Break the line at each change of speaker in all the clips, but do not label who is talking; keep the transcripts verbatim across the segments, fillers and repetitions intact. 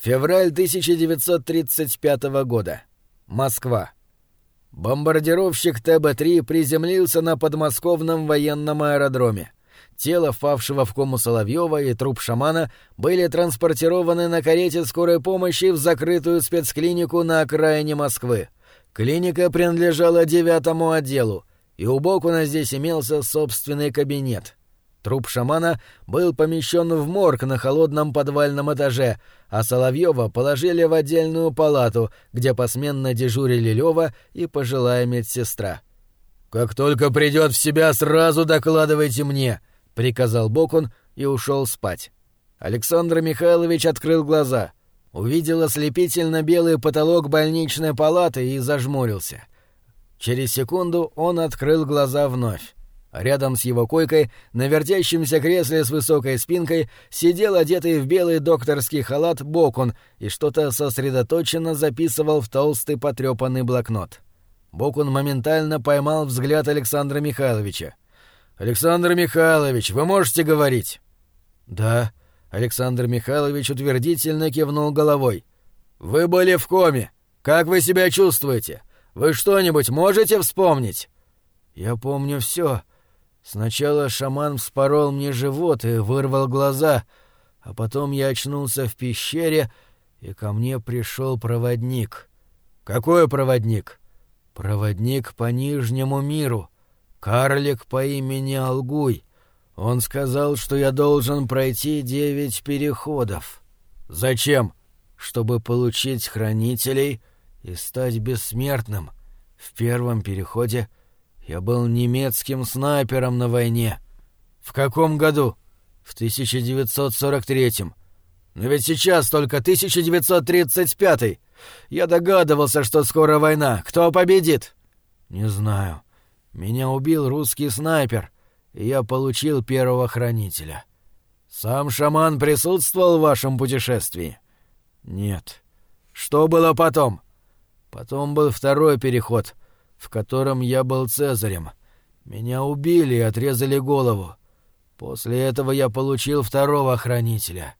Февраль тысяча девятьсот тридцать пятого года. Москва. Бомбардировщик Тэ Бэ три приземлился на подмосковном военном аэродроме. Тело впавшего в кому Соловьева и труп шамана были транспортированы на карете скорой помощи в закрытую спецклинику на окраине Москвы. Клиника принадлежала девятому отделу, и у Бокуна здесь имелся собственный кабинет. Труп шамана был помещен в морг на холодном подвальном этаже, а Соловьева положили в отдельную палату, где посменно дежурили Лёва и пожилая медсестра. «Как только придет в себя, сразу докладывайте мне», — приказал Бокун и ушел спать. Александр Михайлович открыл глаза, увидел ослепительно белый потолок больничной палаты и зажмурился. Через секунду он открыл глаза вновь. Рядом с его койкой, на вертящемся кресле с высокой спинкой, сидел одетый в белый докторский халат Бокун и что-то сосредоточенно записывал в толстый потрепанный блокнот. Бокун моментально поймал взгляд Александра Михайловича. «Александр Михайлович, вы можете говорить?» «Да», — Александр Михайлович утвердительно кивнул головой. «Вы были в коме. Как вы себя чувствуете? Вы что-нибудь можете вспомнить?» «Я помню все. Сначала шаман вспорол мне живот и вырвал глаза, а потом я очнулся в пещере, и ко мне пришел проводник». «Какой проводник?» «Проводник по Нижнему миру. Карлик по имени Алгуй. Он сказал, что я должен пройти девять переходов». «Зачем?» «Чтобы получить хранителей и стать бессмертным. В первом переходе я был немецким снайпером на войне». «В каком году?» «В тысяча девятьсот сорок третьем. Но ведь сейчас только тысяча девятьсот тридцать пятый. Я догадывался, что скоро война. Кто победит?» «Не знаю. Меня убил русский снайпер, и я получил первого хранителя». «Сам шаман присутствовал в вашем путешествии?» «Нет». «Что было потом?» «Потом был второй переход, в котором я был Цезарем. Меня убили и отрезали голову. После этого я получил второго хранителя».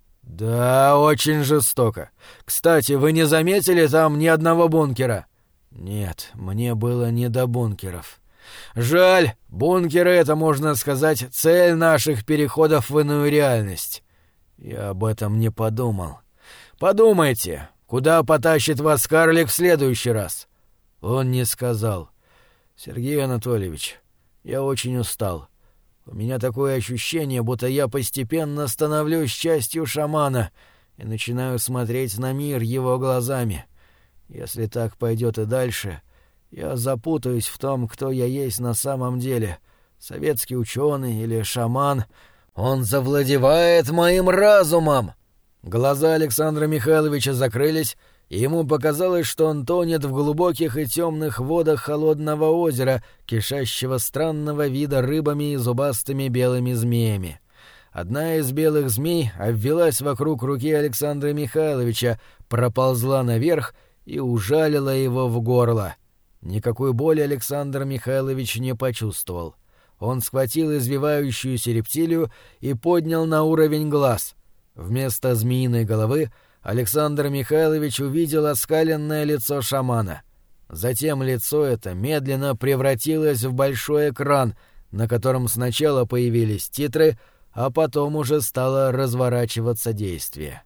«Да, очень жестоко. Кстати, вы не заметили там ни одного бункера?» «Нет, мне было не до бункеров». «Жаль, бункеры — это, можно сказать, цель наших переходов в иную реальность». «Я об этом не подумал». «Подумайте, куда потащит вас карлик в следующий раз?» Он не сказал. «Сергей Анатольевич, я очень устал. У меня такое ощущение, будто я постепенно становлюсь частью шамана и начинаю смотреть на мир его глазами. Если так пойдет и дальше, я запутаюсь в том, кто я есть на самом деле, советский ученый или шаман. Он завладевает моим разумом!» Глаза Александра Михайловича закрылись, и ему показалось, что он тонет в глубоких и темных водах холодного озера, кишащего странного вида рыбами и зубастыми белыми змеями. Одна из белых змей обвилась вокруг руки Александра Михайловича, проползла наверх и ужалила его в горло. Никакой боли Александр Михайлович не почувствовал. Он схватил извивающуюся рептилию и поднял на уровень глаз. Вместо змеиной головы Александр Михайлович увидел оскаленное лицо шамана. Затем лицо это медленно превратилось в большой экран, на котором сначала появились титры, а потом уже стало разворачиваться действие.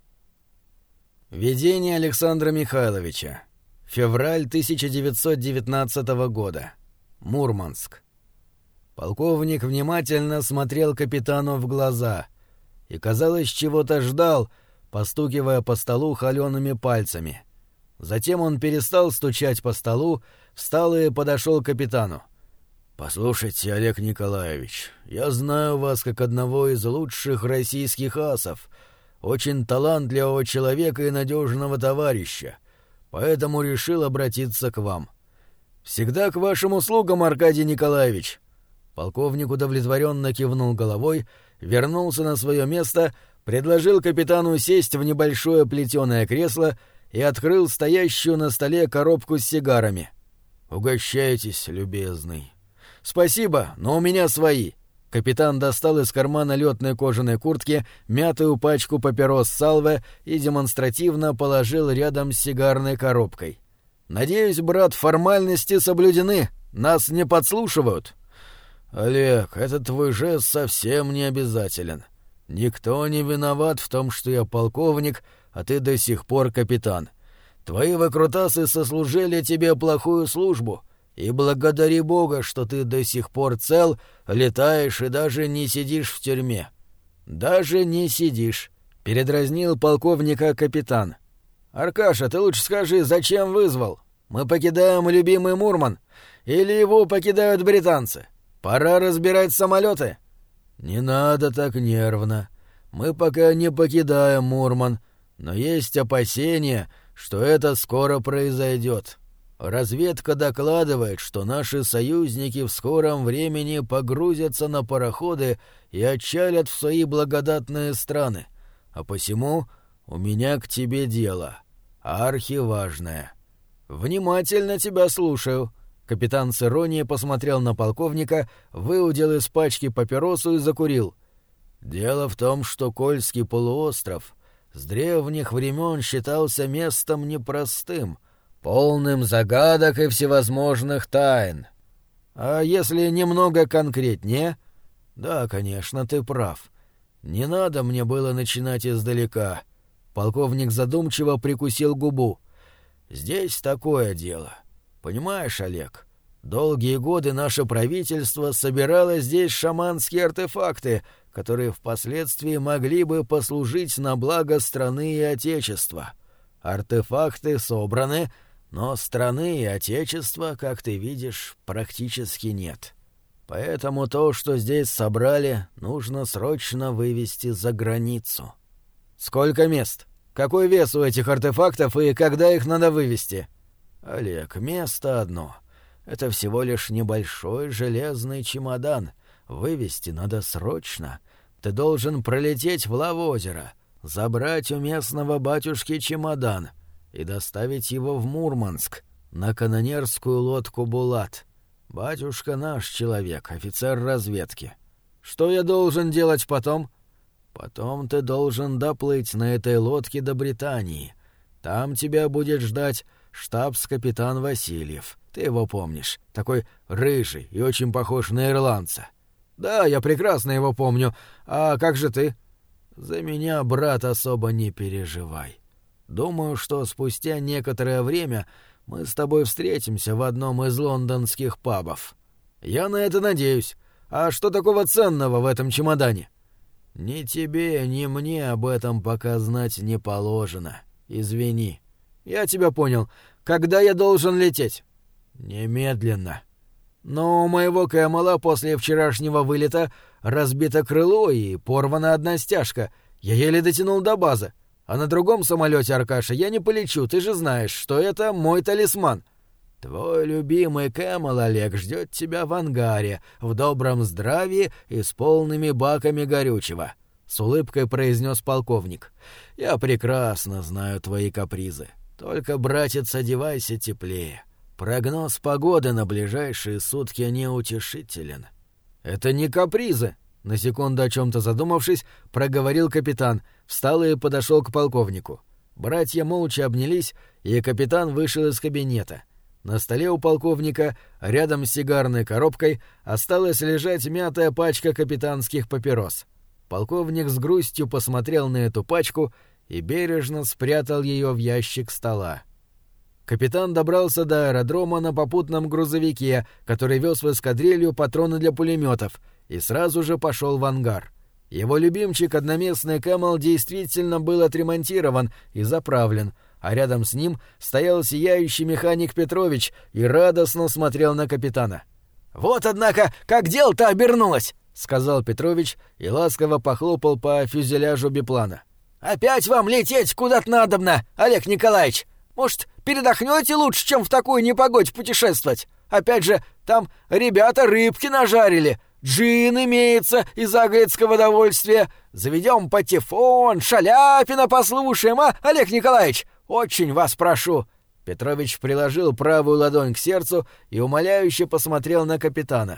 Видение Александра Михайловича. Февраль тысяча девятьсот девятнадцатого года. Мурманск. Полковник внимательно смотрел капитану в глаза и, казалось, чего-то ждал, постукивая по столу холёными пальцами. Затем он перестал стучать по столу, встал и подошел к капитану. «Послушайте, Олег Николаевич, я знаю вас как одного из лучших российских асов, очень талантливого человека и надежного товарища, поэтому решил обратиться к вам». «Всегда к вашим услугам, Аркадий Николаевич». Полковник удовлетворенно кивнул головой, вернулся на свое место, предложил капитану сесть в небольшое плетеное кресло и открыл стоящую на столе коробку с сигарами. «Угощайтесь, любезный». «Спасибо, но у меня свои». Капитан достал из кармана летной кожаной куртки мятую пачку папирос Салве и демонстративно положил рядом с сигарной коробкой. «Надеюсь, брат, формальности соблюдены. Нас не подслушивают». «Олег, этот твой жест совсем не обязателен. Никто не виноват в том, что я полковник, а ты до сих пор капитан. Твои выкрутасы сослужили тебе плохую службу, и благодари Бога, что ты до сих пор цел, летаешь и даже не сидишь в тюрьме». «Даже не сидишь», — передразнил полковника капитан. «Аркаша, ты лучше скажи, зачем вызвал? Мы покидаем любимый Мурман, или его покидают британцы? Пора разбирать самолеты». «Не надо так нервно. Мы пока не покидаем Мурман, но есть опасения, что это скоро произойдет. Разведка докладывает, что наши союзники в скором времени погрузятся на пароходы и отчалят в свои благодатные страны. А посему у меня к тебе дело. Архиважное». «Внимательно тебя слушаю». Капитан с иронией посмотрел на полковника, выудил из пачки папиросу и закурил. «Дело в том, что Кольский полуостров с древних времен считался местом непростым, полным загадок и всевозможных тайн. А если немного конкретнее?» «Да, конечно, ты прав. Не надо мне было начинать издалека». Полковник задумчиво прикусил губу. «Здесь такое дело. Понимаешь, Олег, долгие годы наше правительство собирало здесь шаманские артефакты, которые впоследствии могли бы послужить на благо страны и отечества. Артефакты собраны, но страны и отечества, как ты видишь, практически нет. Поэтому то, что здесь собрали, нужно срочно вывести за границу». «Сколько мест? Какой вес у этих артефактов и когда их надо вывести?» «Олег, место одно. Это всего лишь небольшой железный чемодан. Вывести надо срочно. Ты должен пролететь в Лавозеро, забрать у местного батюшки чемодан и доставить его в Мурманск на канонерскую лодку «Булат». Батюшка наш человек, офицер разведки. Что я должен делать потом?» «Потом ты должен доплыть на этой лодке до Британии. Там тебя будет ждать штабс-капитан Васильев. Ты его помнишь. Такой рыжий и очень похож на ирландца». «Да, я прекрасно его помню. А как же ты?» «За меня, брат, особо не переживай. Думаю, что спустя некоторое время мы с тобой встретимся в одном из лондонских пабов». «Я на это надеюсь. А что такого ценного в этом чемодане?» «Ни тебе, ни мне об этом пока знать не положено. Извини». «Я тебя понял. Когда я должен лететь?» «Немедленно». «Но у моего Кэмела после вчерашнего вылета разбито крыло и порвана одна стяжка. Я еле дотянул до базы. А на другом самолете, Аркаша, я не полечу. Ты же знаешь, что это мой талисман». «Твой любимый Кэмел, Олег, ждет тебя в ангаре, в добром здравии и с полными баками горючего», — с улыбкой произнес полковник. «Я прекрасно знаю твои капризы. Только, братец, одевайся теплее. Прогноз погоды на ближайшие сутки неутешителен». «Это не капризы», — на секунду о чем-то задумавшись, проговорил капитан, встал и подошел к полковнику. Братья молча обнялись, и капитан вышел из кабинета. На столе у полковника, рядом с сигарной коробкой, осталась лежать мятая пачка капитанских папирос. Полковник с грустью посмотрел на эту пачку и бережно спрятал ее в ящик стола. Капитан добрался до аэродрома на попутном грузовике, который вез в эскадрилью патроны для пулеметов, и сразу же пошел в ангар. Его любимчик, одноместный Кэмел, действительно был отремонтирован и заправлен, а рядом с ним стоял сияющий механик Петрович и радостно смотрел на капитана. «Вот, однако, как дело-то обернулось!» — сказал Петрович и ласково похлопал по фюзеляжу биплана. «Опять вам лететь куда-то надобно, Олег Николаевич! Может, передохнете лучше, чем в такую непогодь путешествовать? Опять же, там ребята рыбки нажарили, джин имеется из аглицкого довольствия. Заведем патефон, Шаляпина послушаем, а, Олег Николаевич? Очень вас прошу!» Петрович приложил правую ладонь к сердцу и умоляюще посмотрел на капитана.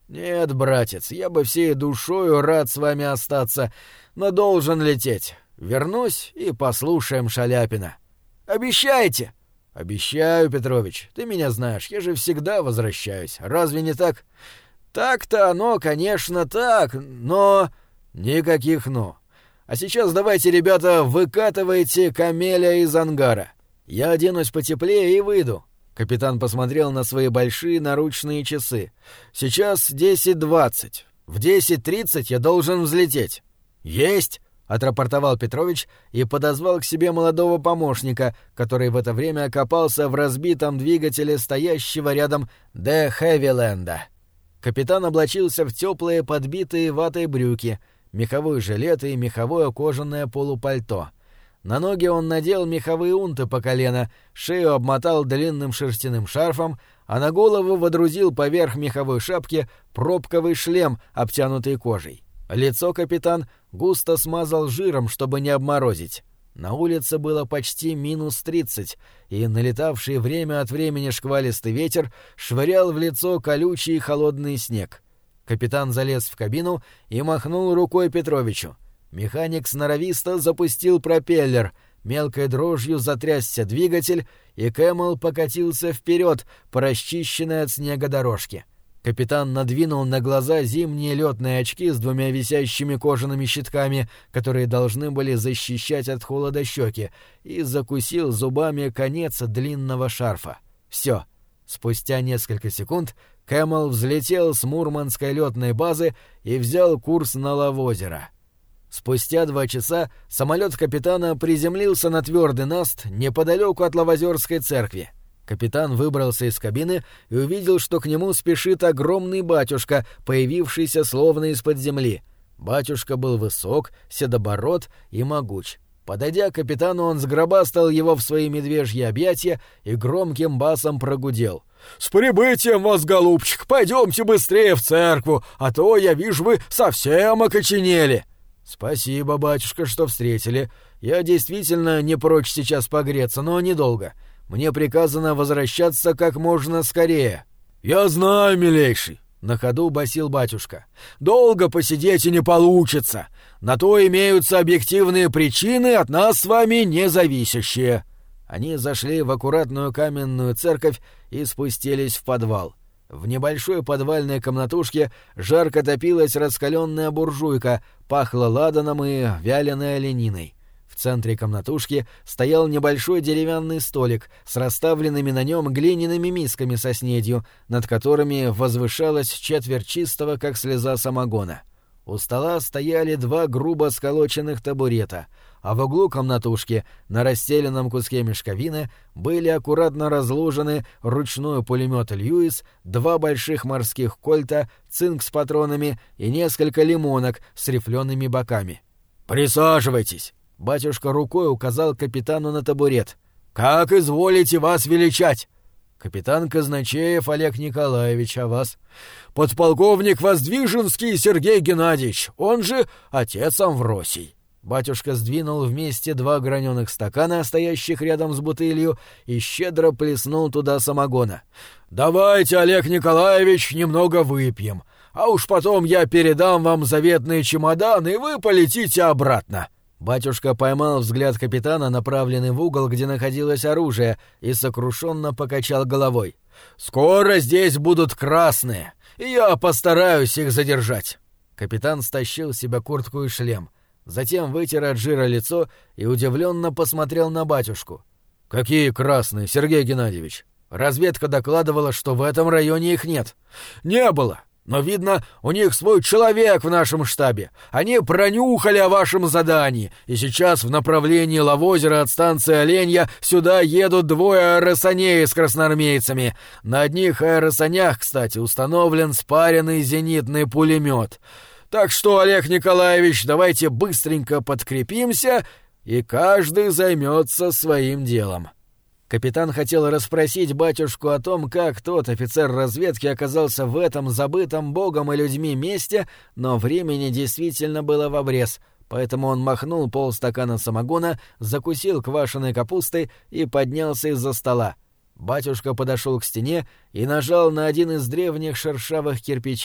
«Нет, братец, я бы всей душою рад с вами остаться, но должен лететь. Вернусь и послушаем Шаляпина». «Обещаете?» «Обещаю, Петрович. Ты меня знаешь, я же всегда возвращаюсь. Разве не так?» «Так-то оно, конечно, так, но...» «Никаких «но». А сейчас давайте, ребята, выкатывайте камеля из ангара. Я оденусь потеплее и выйду». Капитан посмотрел на свои большие наручные часы. «Сейчас десять двадцать. В десять тридцать я должен взлететь». «Есть!» — отрапортовал Петрович и подозвал к себе молодого помощника, который в это время копался в разбитом двигателе стоящего рядом Де Хэвиленда. Капитан облачился в теплые подбитые ватой брюки, меховой жилет и меховое кожаное полупальто. На ноги он надел меховые унты по колено, шею обмотал длинным шерстяным шарфом, а на голову водрузил поверх меховой шапки пробковый шлем, обтянутый кожей. Лицо капитан густо смазал жиром, чтобы не обморозить. На улице было почти минус тридцать, и налетавший время от времени шквалистый ветер швырял в лицо колючий холодный снег. Капитан залез в кабину и махнул рукой Петровичу. Механик сноровисто запустил пропеллер, мелкой дрожью затрясся двигатель, и Кэмэл покатился вперед по расчищенной от снега дорожке. Капитан надвинул на глаза зимние летные очки с двумя висящими кожаными щитками, которые должны были защищать от холода щеки, и закусил зубами конец длинного шарфа. Все. Спустя несколько секунд Кэмэл взлетел с мурманской летной базы и взял курс на Лавозеро. Спустя два часа самолет капитана приземлился на твердый наст неподалеку от Лавозерской церкви. Капитан выбрался из кабины и увидел, что к нему спешит огромный батюшка, появившийся словно из-под земли. Батюшка был высок, седобород и могуч. Подойдя к капитану, он сгробастал его в свои медвежьи объятия и громким басом прогудел: «С прибытием вас, голубчик! Пойдемте быстрее в церкву, а то, я вижу, вы совсем окоченели!» «Спасибо, батюшка, что встретили. Я действительно не прочь сейчас погреться, но недолго. Мне приказано возвращаться как можно скорее». «Я знаю, милейший», — на ходу басил батюшка. «Долго посидеть и не получится. На то имеются объективные причины, от нас с вами не зависящие». Они зашли в аккуратную каменную церковь и спустились в подвал. В небольшой подвальной комнатушке жарко топилась раскаленная буржуйка, пахло ладаном и вяленой олениной. В центре комнатушки стоял небольшой деревянный столик с расставленными на нем глиняными мисками со снедью, над которыми возвышалась четверть чистого, как слеза самогона. У стола стояли два грубо сколоченных табурета, а в углу комнатушки на расстеленном куске мешковины были аккуратно разложены ручной пулемет «Льюис», два больших морских кольта, цинк с патронами и несколько лимонок с рифлеными боками. «Присаживайтесь!» — батюшка рукой указал капитану на табурет. «Как изволите вас величать?» «Капитан Казначеев Олег Николаевич, а вас?» «Подполковник Воздвиженский Сергей Геннадьевич, он же отец Амвросий». Батюшка сдвинул вместе два граненых стакана, стоящих рядом с бутылью, и щедро плеснул туда самогона. «Давайте, Олег Николаевич, немного выпьем, а уж потом я передам вам заветный чемодан, и вы полетите обратно». Батюшка поймал взгляд капитана, направленный в угол, где находилось оружие, и сокрушенно покачал головой. «Скоро здесь будут красные, и я постараюсь их задержать». Капитан стащил с себя куртку и шлем, затем вытер от жира лицо и удивленно посмотрел на батюшку. «Какие красные, Сергей Геннадьевич? Разведка докладывала, что в этом районе их нет». «Не было. Но, видно, у них свой человек в нашем штабе. Они пронюхали о вашем задании, и сейчас в направлении Лавозера от станции Оленья сюда едут двое аэросаней с красноармейцами. На одних аэросанях, кстати, установлен спаренный зенитный пулемет. Так что, Олег Николаевич, давайте быстренько подкрепимся, и каждый займется своим делом». Капитан хотел расспросить батюшку о том, как тот офицер разведки оказался в этом забытом богом и людьми месте, но времени действительно было в обрез, поэтому он махнул полстакана самогона, закусил квашеной капустой и поднялся из-за стола. Батюшка подошел к стене и нажал на один из древних шершавых кирпичей.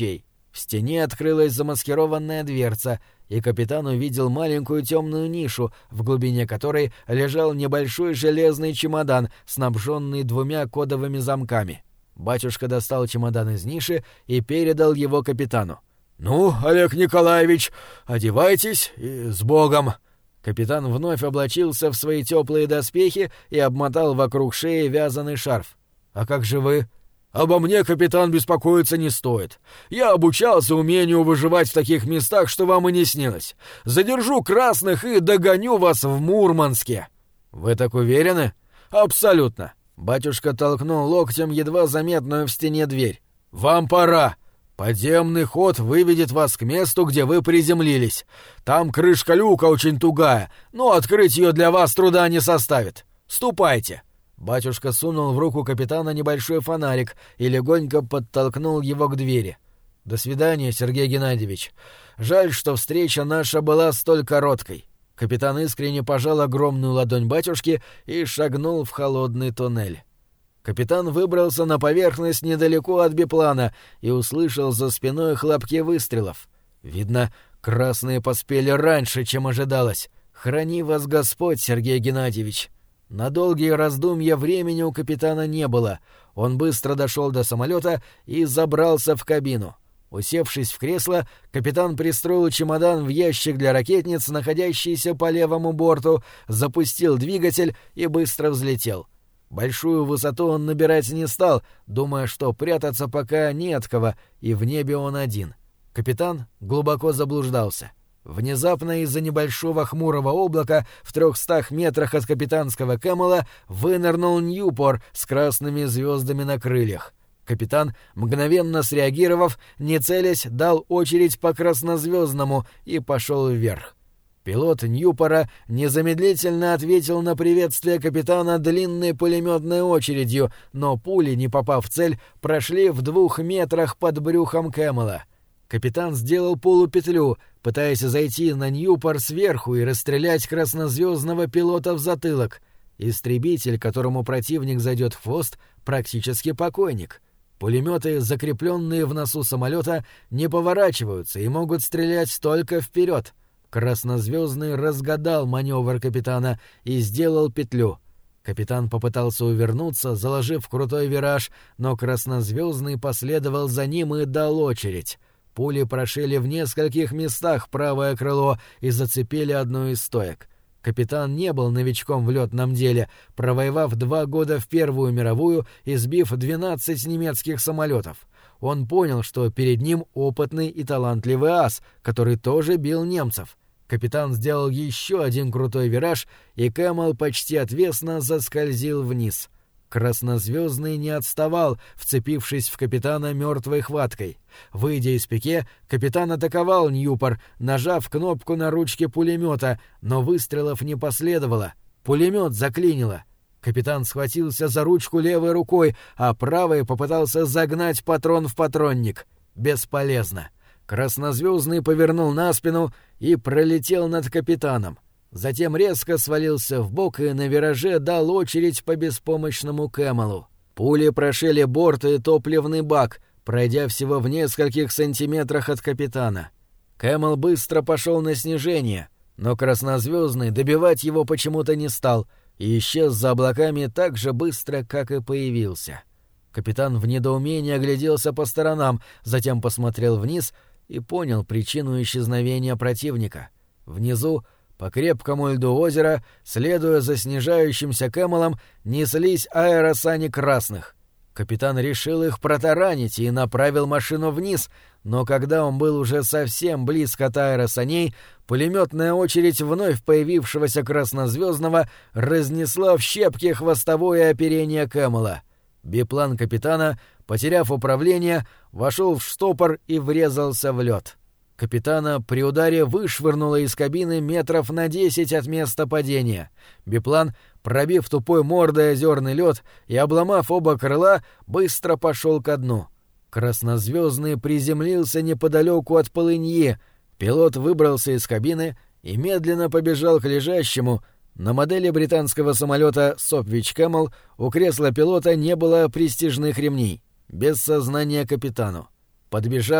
В стене открылась замаскированная дверца, и капитан увидел маленькую темную нишу, в глубине которой лежал небольшой железный чемодан, снабженный двумя кодовыми замками. Батюшка достал чемодан из ниши и передал его капитану. «Ну, Олег Николаевич, одевайтесь и с Богом!» Капитан вновь облачился в свои теплые доспехи и обмотал вокруг шеи вязаный шарф. «А как же вы?» «Обо мне, капитан, беспокоиться не стоит. Я обучался умению выживать в таких местах, что вам и не снилось. Задержу красных и догоню вас в Мурманске». «Вы так уверены?» «Абсолютно». Батюшка толкнул локтем едва заметную в стене дверь. «Вам пора. Подземный ход выведет вас к месту, где вы приземлились. Там крышка люка очень тугая, но открыть ее для вас труда не составит. Ступайте». Батюшка сунул в руку капитана небольшой фонарик и легонько подтолкнул его к двери. «До свидания, Сергей Геннадьевич. Жаль, что встреча наша была столь короткой». Капитан искренне пожал огромную ладонь батюшки и шагнул в холодный туннель. Капитан выбрался на поверхность недалеко от биплана и услышал за спиной хлопки выстрелов. Видно, красные поспели раньше, чем ожидалось. «Храни вас Господь, Сергей Геннадьевич». На долгие раздумья времени у капитана не было. Он быстро дошел до самолета и забрался в кабину. Усевшись в кресло, капитан пристроил чемодан в ящик для ракетниц, находящийся по левому борту, запустил двигатель и быстро взлетел. Большую высоту он набирать не стал, думая, что прятаться пока не от кого, и в небе он один. Капитан глубоко заблуждался. Внезапно из-за небольшого хмурого облака в трехстах метрах от капитанского Кэмела вынырнул Ньюпор с красными звездами на крыльях. Капитан, мгновенно среагировав, не целясь, дал очередь по краснозвездному и пошел вверх. Пилот Ньюпора незамедлительно ответил на приветствие капитана длинной пулеметной очередью, но пули, не попав в цель, прошли в двух метрах под брюхом Кэмела. Капитан сделал полупетлю, пытаясь зайти на Ньюпор сверху и расстрелять краснозвездного пилота в затылок. Истребитель, которому противник зайдет в хвост, практически покойник. Пулеметы, закрепленные в носу самолета, не поворачиваются и могут стрелять только вперед. Краснозвездный разгадал маневр капитана и сделал петлю. Капитан попытался увернуться, заложив крутой вираж, но краснозвездный последовал за ним и дал очередь. Пули прошили в нескольких местах правое крыло и зацепили одну из стоек. Капитан не был новичком в летном деле, провоевав два года в Первую мировую и сбив двенадцать немецких самолетов. Он понял, что перед ним опытный и талантливый ас, который тоже бил немцев. Капитан сделал еще один крутой вираж, и Кэмел почти отвесно заскользил вниз. Краснозвездный не отставал, вцепившись в капитана мертвой хваткой. Выйдя из пике, капитан атаковал Ньюпор, нажав кнопку на ручке пулемета, но выстрелов не последовало. Пулемет заклинило. Капитан схватился за ручку левой рукой, а правой попытался загнать патрон в патронник. Бесполезно. Краснозвездный повернул на спину и пролетел над капитаном. Затем резко свалился вбок и на вираже дал очередь по беспомощному Кэмелу. Пули прошили борт и топливный бак, пройдя всего в нескольких сантиметрах от капитана. Кэмел быстро пошел на снижение, но краснозвездный добивать его почему-то не стал и исчез за облаками так же быстро, как и появился. Капитан в недоумении огляделся по сторонам, затем посмотрел вниз и понял причину исчезновения противника. Внизу, по крепкому льду озера, следуя за снижающимся Кэмелом, неслись аэросани красных. Капитан решил их протаранить и направил машину вниз, но когда он был уже совсем близко от аэросаней, пулеметная очередь вновь появившегося краснозвездного разнесла в щепки хвостовое оперение Кэмела. Биплан капитана, потеряв управление, вошел в штопор и врезался в лед. Капитана при ударе вышвырнуло из кабины метров на десять от места падения. Биплан, пробив тупой мордой озерный лед и обломав оба крыла, быстро пошел ко дну. Краснозвездный приземлился неподалеку от полыньи. Пилот выбрался из кабины и медленно побежал к лежащему. На модели британского самолета Сопвич Кэмел у кресла пилота не было престижных ремней. Без сознания капитану. Подбежав,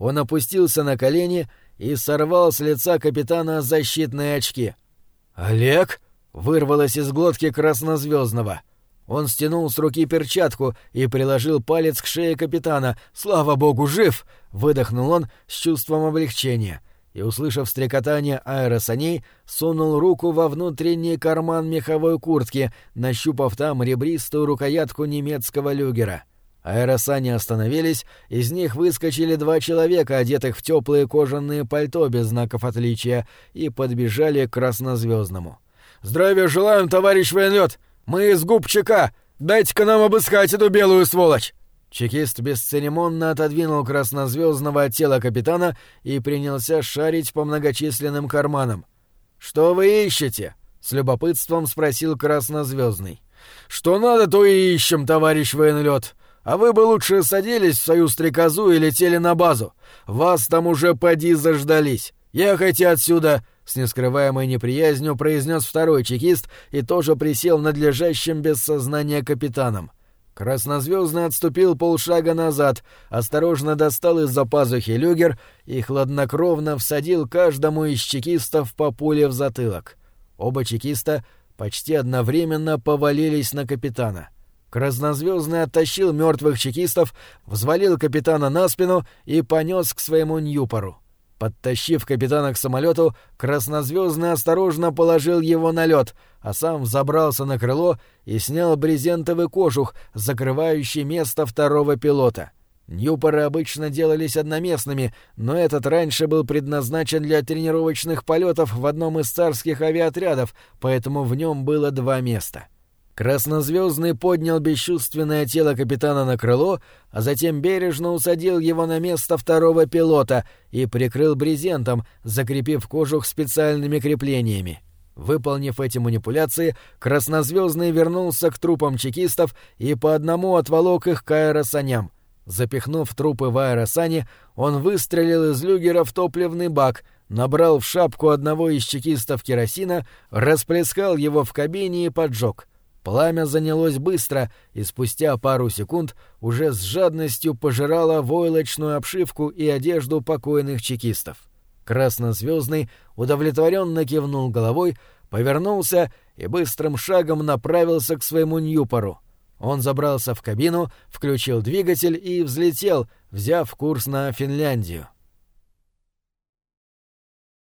Он опустился на колени и сорвал с лица капитана защитные очки. «Олег?» — вырвалось из глотки Краснозвездного. Он стянул с руки перчатку и приложил палец к шее капитана. «Слава богу, жив!» — выдохнул он с чувством облегчения. И, услышав стрекотание аэросаней, сунул руку во внутренний карман меховой куртки, нащупав там ребристую рукоятку немецкого люгера. Аэросани остановились, из них выскочили два человека, одетых в теплые кожаные пальто без знаков отличия, и подбежали к Краснозвездному. «Здравия желаем, товарищ военлёт! Мы из губ ЧК! Дайте-ка нам обыскать эту белую сволочь!» Чекист бесцеремонно отодвинул Краснозвездного от тела капитана и принялся шарить по многочисленным карманам. «Что вы ищете?» — с любопытством спросил Краснозвездный. «Что надо, то и ищем, товарищ военлёт. А вы бы лучше садились в свою стрекозу и летели на базу. Вас там уже поди заждались. Ехайте отсюда!» — с нескрываемой неприязнью произнес второй чекист и тоже присел над лежащим без сознания капитаном. Краснозвездный отступил полшага назад, осторожно достал из-за пазухи люгер и хладнокровно всадил каждому из чекистов по пуле в затылок. Оба чекиста почти одновременно повалились на капитана. Краснозвездный оттащил мертвых чекистов, взвалил капитана на спину и понес к своему Ньюпору. Подтащив капитана к самолету, Краснозвездный осторожно положил его на лед, а сам взобрался на крыло и снял брезентовый кожух, закрывающий место второго пилота. Ньюпоры обычно делались одноместными, но этот раньше был предназначен для тренировочных полетов в одном из царских авиаотрядов, поэтому в нем было два места. Краснозвездный поднял бесчувственное тело капитана на крыло, а затем бережно усадил его на место второго пилота и прикрыл брезентом, закрепив кожух специальными креплениями. Выполнив эти манипуляции, Краснозвездный вернулся к трупам чекистов и по одному отволок их к аэросаням. Запихнув трупы в аэросани, он выстрелил из люгера в топливный бак, набрал в шапку одного из чекистов керосина, расплескал его в кабине и поджег. Пламя занялось быстро, и спустя пару секунд уже с жадностью пожирало войлочную обшивку и одежду покойных чекистов. Краснозвездный удовлетворенно кивнул головой, повернулся и быстрым шагом направился к своему Ньюпору. Он забрался в кабину, включил двигатель и взлетел, взяв курс на Финляндию.